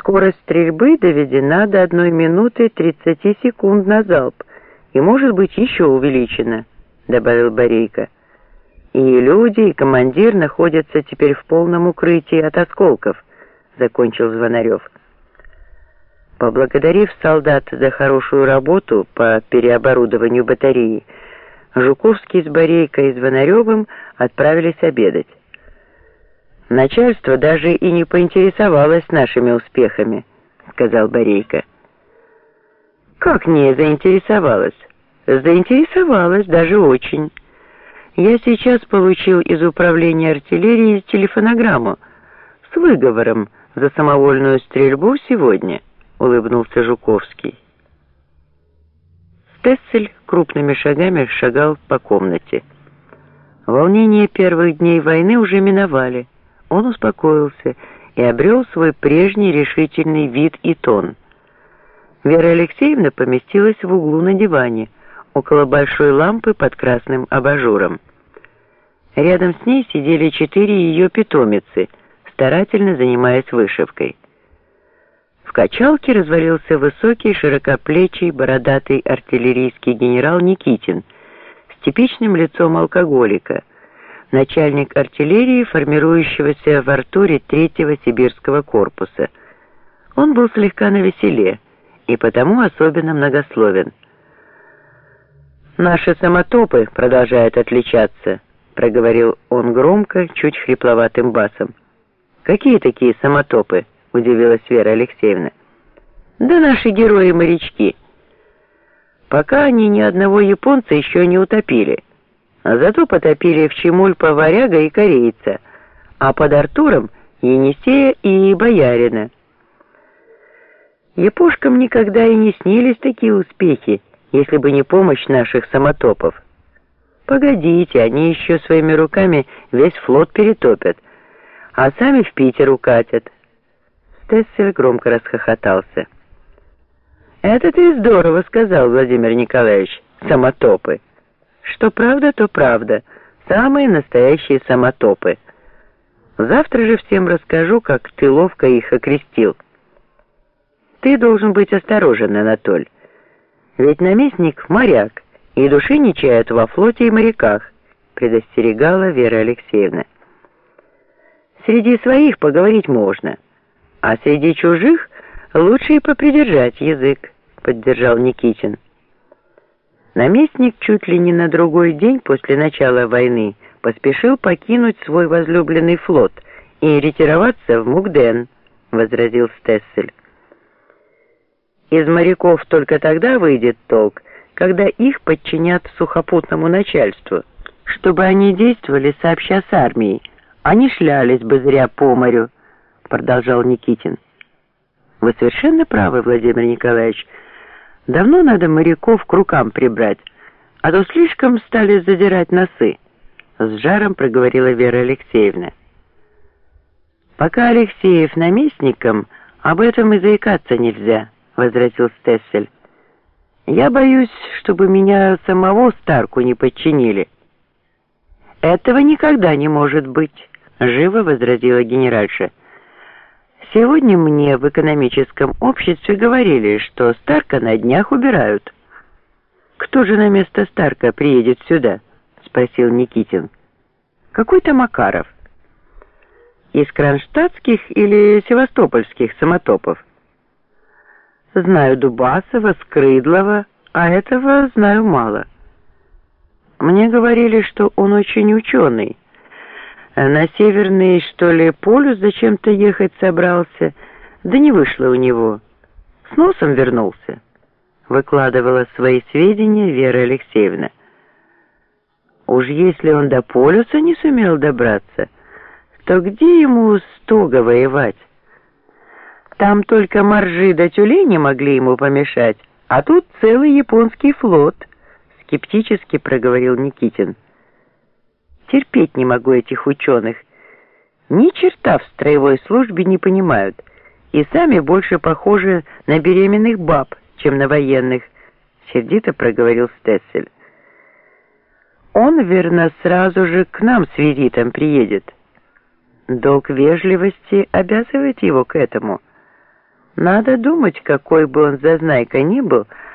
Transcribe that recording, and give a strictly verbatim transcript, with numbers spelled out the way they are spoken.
Скорость стрельбы доведена до одной минуты тридцати секунд на залп и может быть еще увеличена, добавил Борейко. И люди, и командир находятся теперь в полном укрытии от осколков, закончил Звонарев. Поблагодарив солдат за хорошую работу по переоборудованию батареи, Жуковский с Борейко и Звонаревым отправились обедать. «Начальство даже и не поинтересовалось нашими успехами», — сказал Борейко. «Как не заинтересовалось?» «Заинтересовалось, даже очень. Я сейчас получил из управления артиллерии телефонограмму с выговором за самовольную стрельбу сегодня», — улыбнулся Жуковский. Стессель крупными шагами шагал по комнате. Волнения первых дней войны уже миновали. Он успокоился и обрел свой прежний решительный вид и тон. Вера Алексеевна поместилась в углу на диване, около большой лампы под красным абажуром. Рядом с ней сидели четыре ее питомицы, старательно занимаясь вышивкой. В качалке развалился высокий, широкоплечий, бородатый артиллерийский генерал Никитин с типичным лицом алкоголика, начальник артиллерии, формирующегося в Артуре третьего сибирского корпуса. Он был слегка навеселе и потому особенно многословен. «Наши самотопы продолжают отличаться», — проговорил он громко, чуть хрипловатым басом. «Какие такие самотопы?» — удивилась Вера Алексеевна. «Да наши герои-морячки. Пока они ни одного японца еще не утопили. А зато потопили в Чемульпа варяга и корейца, а под Артуром Енисея и боярина. Япошкам никогда и не снились такие успехи, если бы не помощь наших самотопов. Погодите, они еще своими руками весь флот перетопят, а сами в Питер укатят». Стессель громко расхохотался. «Это ты здорово сказал, Владимир Николаевич, самотопы. Что правда, то правда. Самые настоящие самотопы. Завтра же всем расскажу, как ты ловко их окрестил. Ты должен быть осторожен, Анатоль. Ведь наместник моряк, и души не чает во флоте и моряках», предостерегала Вера Алексеевна. «Среди своих поговорить можно, а среди чужих лучше и попридержать язык», поддержал Никитин. Наместник чуть ли не на другой день после начала войны поспешил покинуть свой возлюбленный флот и ретироваться в Мукден, возразил Стессель. «Из моряков только тогда выйдет толк, когда их подчинят сухопутному начальству, чтобы они действовали сообща с армией, а не шлялись бы зря по морю», продолжал Никитин. «Вы совершенно правы, Владимир Николаевич. Давно надо моряков к рукам прибрать, а то слишком стали задирать носы», с жаром проговорила Вера Алексеевна. «Пока Алексеев наместником, об этом и заикаться нельзя», возразил Стессель. «Я боюсь, чтобы меня самого Старку не подчинили». «Этого никогда не может быть», живо возразила генеральша. «Сегодня мне в экономическом обществе говорили, что Старка на днях убирают». «Кто же на место Старка приедет сюда?» — спросил Никитин. «Какой-то Макаров». «Из кронштадтских или севастопольских самотопов?» «Знаю Дубасова, Скрыдлова, а этого знаю мало. Мне говорили, что он очень ученый. На северный, что ли, полюс зачем-то ехать собрался, да не вышло у него. С носом вернулся», выкладывала свои сведения Вера Алексеевна. «Уж если он до полюса не сумел добраться, то где ему стога воевать? Там только моржи да тюлени могли ему помешать, а тут целый японский флот», скептически проговорил Никитин. «Терпеть не могу этих ученых. Ни черта в строевой службе не понимают, и сами больше похожи на беременных баб, чем на военных», сердито проговорил Стессель. «Он, верно, сразу же к нам с визитом приедет. Долг вежливости обязывает его к этому. Надо думать, какой бы он зазнайка ни был,